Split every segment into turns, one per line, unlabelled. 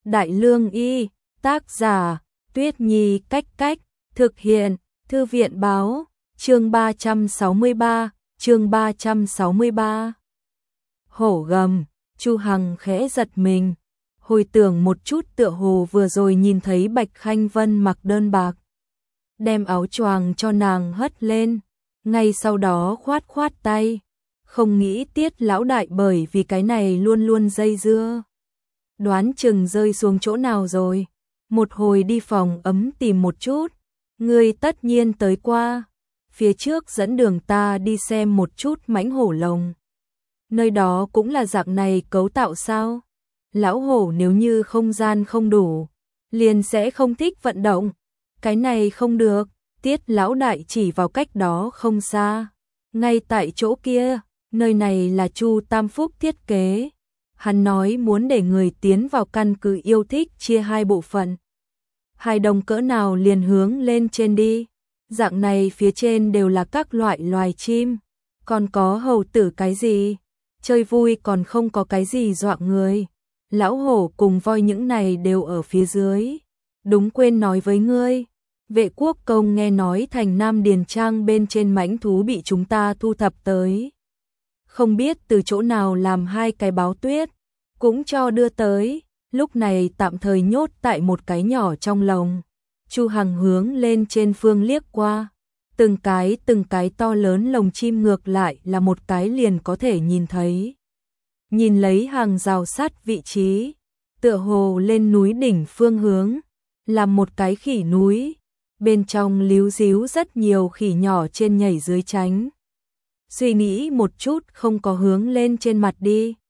Đại Lương Y, tác giả, Tuyết Nhi Cách Cách, thực hiện, Thư viện Báo, chương 363. Hổ gầm, Chu Hằng khẽ giật mình, hồi tưởng một chút tựa hồ vừa rồi nhìn thấy Bạch Khanh Vân mặc đơn bạc, đem áo choàng cho nàng hất lên, ngay sau đó khoát khoát tay, không nghĩ Tiết lão đại bởi vì cái này luôn luôn dây dưa. Đoán chừng rơi xuống chỗ nào rồi, một hồi đi phòng ấm tìm một chút, ngươi tất nhiên tới qua, phía trước dẫn đường ta đi xem một chút mãnh hổ lồng. Nơi đó cũng là dạng này cấu tạo sao? Lão hổ nếu như không gian không đủ, liền sẽ không thích vận động. Cái này không được, Tiết lão đại chỉ vào cách đó không xa. Ngay tại chỗ kia, nơi này là Chu Tam Phúc thiết kế. Hắn nói muốn để người tiến vào căn cứ yêu thích chia hai bộ phận. Hai đồng cỡ nào liền hướng lên trên đi. Dạng này phía trên đều là các loại loài chim. Còn có hầu tử cái gì? Chơi vui còn không có cái gì dọa người. Lão hổ cùng voi những này đều ở phía dưới. Đúng quên nói với ngươi. Vệ quốc công nghe nói thành Nam Điền Trang bên trên mãnh thú bị chúng ta thu thập tới. Không biết từ chỗ nào làm hai cái báo tuyết. Cũng cho đưa tới. Lúc này tạm thời nhốt tại một cái nhỏ trong lồng. Chu Hằng hướng lên trên phương liếc qua. Từng cái to lớn lồng chim ngược lại là một cái liền có thể nhìn thấy. Nhìn lấy hàng rào sắt vị trí, tựa hồ lên núi đỉnh phương hướng, là một cái khỉ núi, bên trong líu díu rất nhiều khỉ nhỏ trên nhảy dưới tránh. Suy nghĩ một chút không có hướng lên trên mặt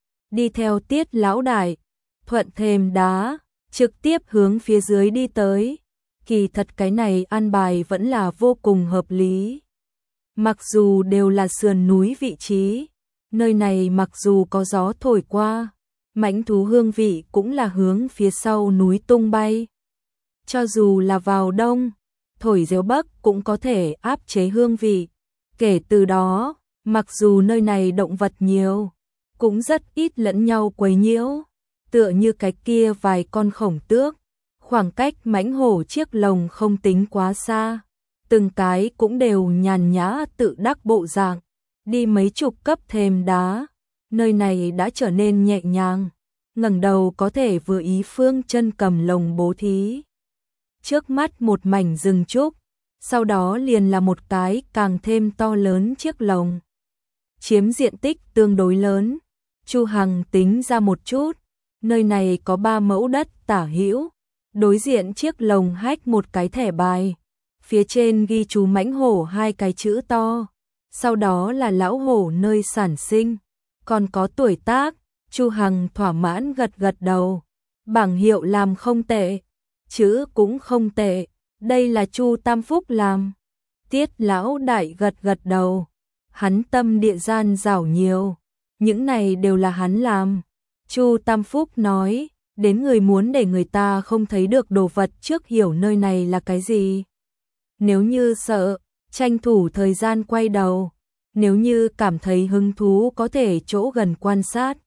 đi theo Tiết lão đại, thuận thềm đá, trực tiếp hướng phía dưới đi tới. Kỳ thật cái này an bài vẫn là vô cùng hợp lý. Mặc dù đều là sườn núi vị trí, nơi này mặc dù có gió thổi qua, mãnh thú hương vị cũng là hướng phía sau núi tung bay. Cho dù là vào đông, thổi réo bắc cũng có thể áp chế hương vị. Kể từ đó, mặc dù nơi này động vật nhiều, cũng rất ít lẫn nhau quấy nhiễu, tựa như cái kia vài con khổng tước. Khoảng cách mãnh hổ chiếc lồng không tính quá xa, từng cái cũng đều nhàn nhã tự đắc bộ dạng, đi mấy chục cấp thềm đá, nơi này đã trở nên nhẹ nhàng, ngẩng đầu có thể vừa ý phương chân cầm lồng bố thí. Trước mắt một mảnh rừng trúc, sau đó liền là một cái càng thêm to lớn chiếc lồng. Chiếm diện tích tương đối lớn, Chu Hằng tính ra một chút, nơi này có 3 mẫu đất tả hữu. Đối diện chiếc lồng hách một cái thẻ bài, phía trên ghi chú mãnh hổ 2 cái chữ to, sau đó là lão hổ nơi sản sinh, còn có tuổi tác. Chu Hằng thỏa mãn gật đầu, bảng hiệu làm không tệ, chữ cũng không tệ, đây là Chu Tam Phúc làm. Tiết lão đại gật đầu, hắn tâm địa gian dảo nhiều, những này đều là hắn làm. Chu Tam Phúc nói, đến người muốn để người ta không thấy được đồ vật trước hiểu nơi này là cái gì. Nếu như sợ, tranh thủ thời gian quay đầu, nếu như cảm thấy hứng thú có thể chỗ gần quan sát.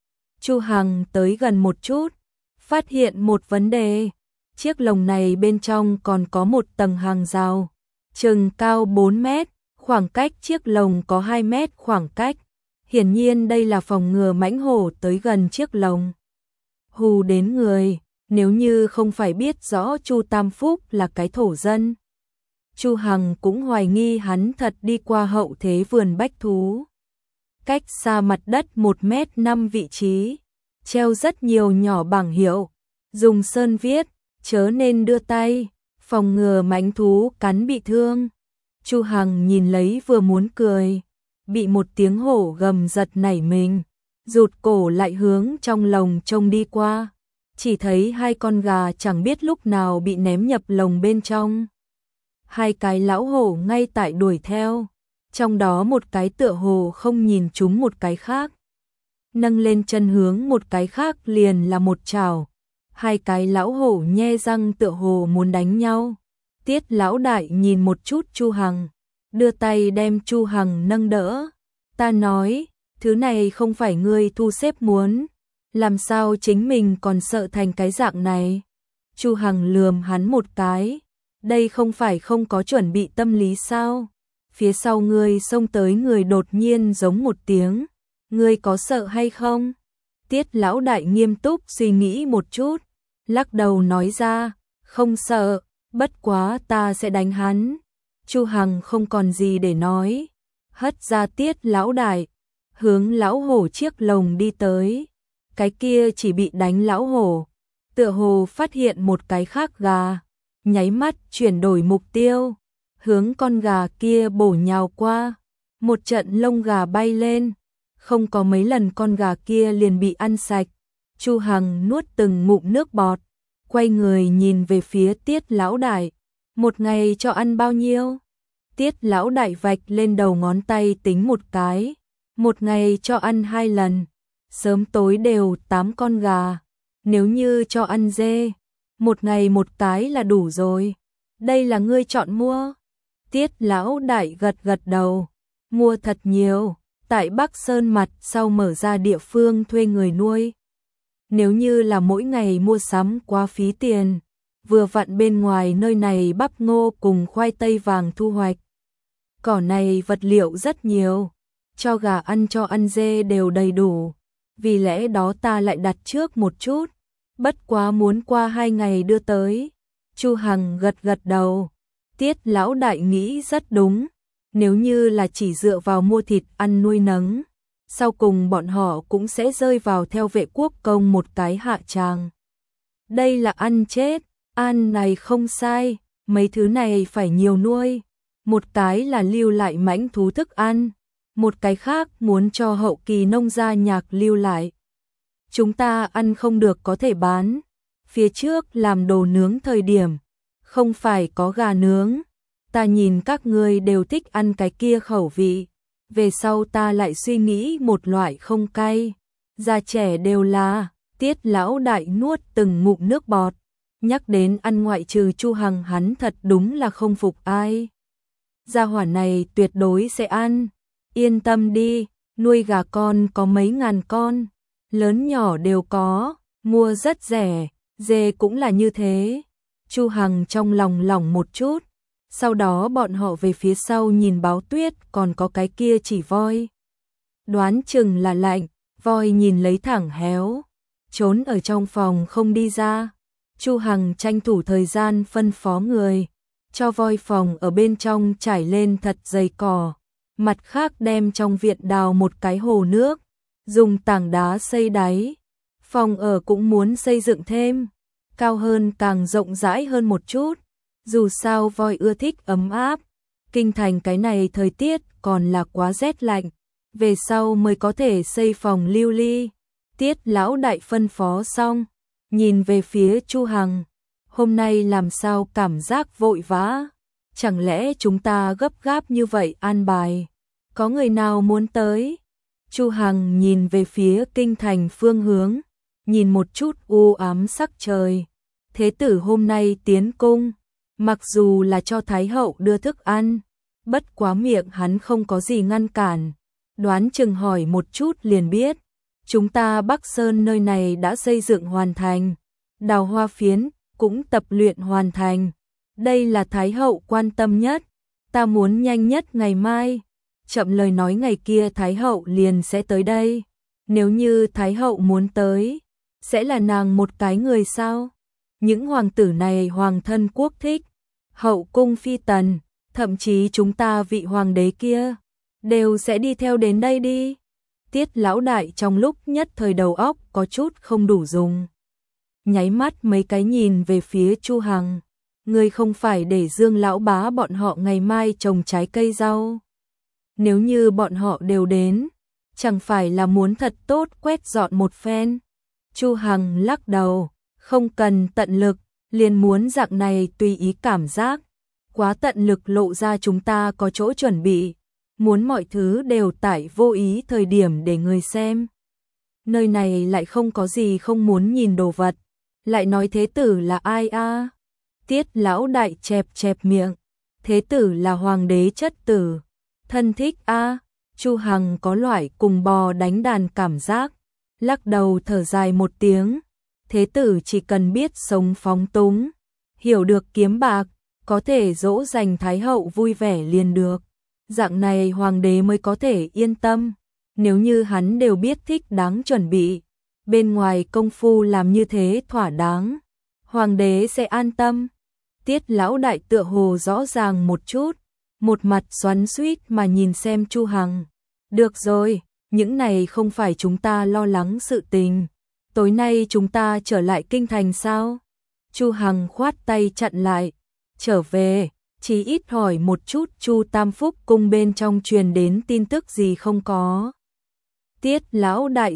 Chu Hằng tới gần một chút, phát hiện một vấn đề, chiếc lồng này bên trong còn có một tầng hàng rào, chừng cao 4 mét, khoảng cách chiếc lồng có 2 mét khoảng cách. Hiển nhiên đây là phòng ngừa mãnh hổ tới gần chiếc lồng. Hù đến người, nếu như không phải biết rõ Chu Tam Phúc là cái thổ dân. Chu Hằng cũng hoài nghi hắn thật đi qua hậu thế vườn bách thú. Cách xa mặt đất 1m5 vị trí, treo rất nhiều nhỏ bảng hiệu, dùng sơn viết, chớ nên đưa tay, phòng ngừa mãnh thú cắn bị thương. Chu Hằng nhìn lấy vừa muốn cười, bị một tiếng hổ gầm giật nảy mình. Rụt cổ lại hướng trong lồng trông đi qua, chỉ thấy 2 con gà chẳng biết lúc nào bị ném nhập lồng bên trong. 2 cái lão hổ ngay tại đuổi theo, trong đó một cái tựa hồ không nhìn chúng một cái khác. Nâng lên chân hướng một cái khác liền là một chảo. 2 cái lão hổ nhe răng tựa hồ muốn đánh nhau. Tiết lão đại nhìn một chút Chu Hằng, đưa tay đem Chu Hằng nâng đỡ. Ta nói, thứ này không phải ngươi thu xếp muốn, Làm sao chính mình còn sợ thành cái dạng này? Chu Hằng lườm hắn một cái. Đây không phải không có chuẩn bị tâm lý sao? Phía sau ngươi xông tới người đột nhiên giống một tiếng. Ngươi có sợ hay không? Tiết lão đại nghiêm túc suy nghĩ một chút. Lắc đầu nói ra. Không sợ, bất quá ta sẽ đánh hắn. Chu Hằng không còn gì để nói. Hất ra Tiết lão đại. Hướng lão hổ chiếc lồng đi tới. Cái kia chỉ bị đánh lão hổ. Tựa hồ phát hiện một cái khác gà. Nháy mắt chuyển đổi mục tiêu. Hướng con gà kia bổ nhào qua. Một trận lông gà bay lên. Không có mấy lần con gà kia liền bị ăn sạch. Chu Hằng nuốt từng ngụm nước bọt. Quay người nhìn về phía Tiết lão đại. Một ngày cho ăn bao nhiêu? Tiết lão đại vạch lên đầu ngón tay tính một cái. Một ngày cho ăn 2 lần. Sớm tối đều 8 con gà. Nếu như cho ăn dê, một ngày một cái là đủ rồi. Đây là ngươi chọn mua. Tiết lão đại gật gật đầu. Mua thật nhiều. Tại Bắc Sơn mặt sau mở ra địa phương thuê người nuôi. Nếu như là mỗi ngày mua sắm quá phí tiền. Vừa vặn bên ngoài nơi này bắp ngô cùng khoai tây vàng thu hoạch. Cỏ này vật liệu rất nhiều. Cho gà ăn cho ăn dê đều đầy đủ. Vì lẽ đó ta lại đặt trước một chút. Bất quá muốn qua 2 ngày đưa tới. Chu Hằng gật gật đầu. Tiết lão đại nghĩ rất đúng. Nếu như là chỉ dựa vào mua thịt ăn nuôi nấng, sau cùng bọn họ cũng sẽ rơi vào theo Vệ Quốc Công một cái hạ tràng. Đây là ăn chết, ăn này không sai, mấy thứ này phải nhiều nuôi. Một cái là lưu lại mãnh thú thức ăn, một cái khác muốn cho hậu kỳ nông gia nhạc lưu lại. Chúng ta ăn không được có thể bán. Phía trước làm đồ nướng thời điểm, không phải có gà nướng. Ta nhìn các ngươi đều thích ăn cái kia khẩu vị. Về sau ta lại suy nghĩ một loại không cay. Già trẻ đều là. Tiết lão đại nuốt từng ngụm nước bọt. Nhắc đến ăn ngoại trừ Chu Hằng hắn thật đúng là không phục ai. Gia hỏa này tuyệt đối sẽ ăn. Yên tâm đi, nuôi gà con có mấy ngàn con. Lớn nhỏ đều có, mua rất rẻ, dê cũng là như thế. Chu Hằng trong lòng lỏng một chút. Sau đó bọn họ về phía sau nhìn Báo Tuyết còn có cái kia chỉ voi. Đoán chừng là lạnh, voi nhìn lấy thẳng héo. Trốn ở trong phòng không đi ra. Chu Hằng tranh thủ thời gian phân phó người. Cho voi phòng ở bên trong trải lên thật dày cỏ. Mặt khác đem trong viện đào một cái hồ nước. Dùng tảng đá xây đáy. Phòng ở cũng muốn xây dựng thêm. Cao hơn càng rộng rãi hơn một chút. Dù sao voi ưa thích ấm áp. Kinh thành cái này thời tiết còn là quá rét lạnh. Về sau mới có thể xây phòng lưu ly. Tiết lão đại phân phó xong. Nhìn về phía Chu Hằng. Hôm nay làm sao cảm giác vội vã. Chẳng lẽ chúng ta gấp gáp như vậy an bài. Có người nào muốn tới? Chu Hằng nhìn về phía kinh thành phương hướng. Nhìn một chút u ám sắc trời. Thế tử hôm nay tiến cung. Mặc dù là cho Thái hậu đưa thức ăn. Bất quá miệng hắn không có gì ngăn cản. Đoán chừng hỏi một chút liền biết. Chúng ta Bắc Sơn nơi này đã xây dựng hoàn thành. Đào hoa phiến cũng tập luyện hoàn thành. Đây là Thái hậu quan tâm nhất. Ta muốn nhanh nhất ngày mai. Chậm lời nói ngày kia Thái hậu liền sẽ tới đây. Nếu như Thái hậu muốn tới, sẽ là nàng một cái người sao? Những hoàng tử này hoàng thân quốc thích. Hậu cung phi tần, thậm chí chúng ta vị hoàng đế kia, đều sẽ đi theo đến đây đi. Tiết lão đại trong lúc nhất thời đầu óc có chút không đủ dùng. Nháy mắt mấy cái nhìn về phía Chu Hằng. Người không phải để Dương lão bá bọn họ ngày mai trồng trái cây rau. Nếu như bọn họ đều đến, chẳng phải là muốn thật tốt quét dọn một phen. Chu Hằng lắc đầu, không cần tận lực, liền muốn dạng này tùy ý cảm giác. Quá tận lực lộ ra chúng ta có chỗ chuẩn bị. Muốn mọi thứ đều tại vô ý thời điểm để người xem. Nơi này lại không có gì không muốn nhìn đồ vật. Lại nói thế tử là ai a? Tiết lão đại chẹp chẹp miệng. Thế tử là hoàng đế chất tử. Thân thích a? Chu Hằng có loại cùng bò đánh đàn cảm giác. lắc đầu thở dài một tiếng, thế tử chỉ cần biết sống phóng túng, hiểu được kiếm bạc, có thể dỗ dành thái hậu vui vẻ liền được. Dạng này hoàng đế mới có thể yên tâm, nếu như hắn đều biết thích đáng chuẩn bị, bên ngoài công phu làm như thế thỏa đáng, hoàng đế sẽ an tâm. Tiết lão đại tựa hồ rõ ràng một chút, một mặt xoắn xuýt mà nhìn xem Chu Hằng. Được rồi, những này không phải chúng ta lo lắng sự tình. Tối nay chúng ta trở lại kinh thành sao? Chu Hằng khoát tay chặn lại. Trở về, chỉ ít hỏi một chút Chu Tam Phúc cung bên trong truyền đến tin tức gì không có. Tiết lão đại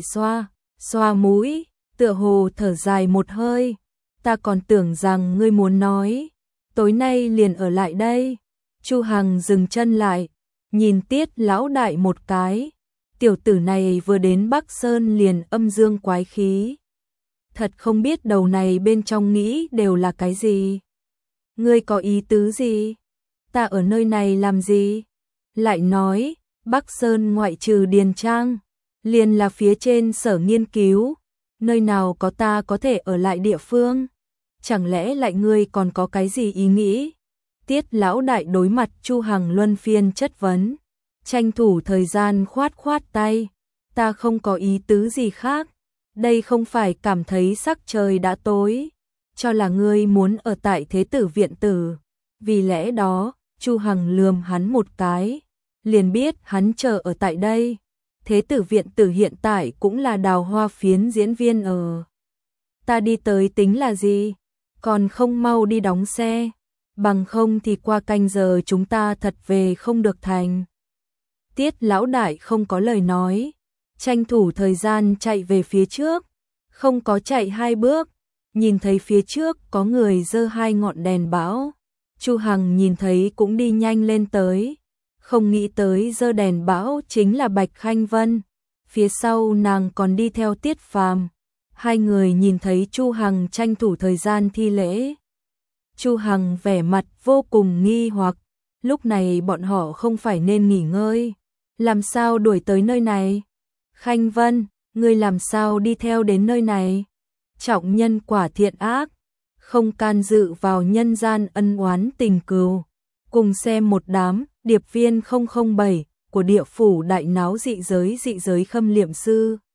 xoa mũi, tựa hồ thở dài một hơi. Ta còn tưởng rằng ngươi muốn nói, tối nay liền ở lại đây. Chu Hằng dừng chân lại, nhìn Tiết lão đại một cái. Tiểu tử này vừa đến Bắc Sơn liền âm dương quái khí. Thật không biết đầu này bên trong nghĩ đều là cái gì. Ngươi có ý tứ gì? Ta ở nơi này làm gì? Lại nói, Bắc Sơn ngoại trừ Điền Trang, liền là phía trên sở nghiên cứu, nơi nào có ta có thể ở lại địa phương? Chẳng lẽ lại ngươi còn có cái gì ý nghĩ? Tiết lão đại đối mặt Chu Hằng luân phiên chất vấn, tranh thủ thời gian khoát tay, ta không có ý tứ gì khác, đây không phải cảm thấy sắc trời đã tối, cho là ngươi muốn ở tại thế tử viện tử, vì lẽ đó, Chu Hằng lườm hắn một cái, liền biết hắn chờ ở tại đây. Thế tử viện tử hiện tại cũng là Đào Hoa Phiến diễn viên ở. Ta đi tới tính là gì? Còn không mau đi đóng xe, bằng không thì qua canh giờ chúng ta thật về không được thành. Tiết lão đại không có lời nói, tranh thủ thời gian chạy về phía trước, không có chạy 2 bước, nhìn thấy phía trước có người giơ 2 ngọn đèn bão. Chu Hằng nhìn thấy cũng đi nhanh lên tới, không nghĩ tới giơ đèn bão chính là Bạch Khanh Vân, phía sau nàng còn đi theo Tiết Phàm. Hai người nhìn thấy Chu Hằng tranh thủ thời gian thi lễ. Chu Hằng vẻ mặt vô cùng nghi hoặc, lúc này bọn họ không phải nên nghỉ ngơi, làm sao đuổi tới nơi này? Khanh Vân, ngươi làm sao đi theo đến nơi này? Trọng nhân quả thiện ác, không can dự vào nhân gian ân oán tình cừu. Cùng xem một đám điệp viên 007 của địa phủ đại náo dị giới khâm liệm sư.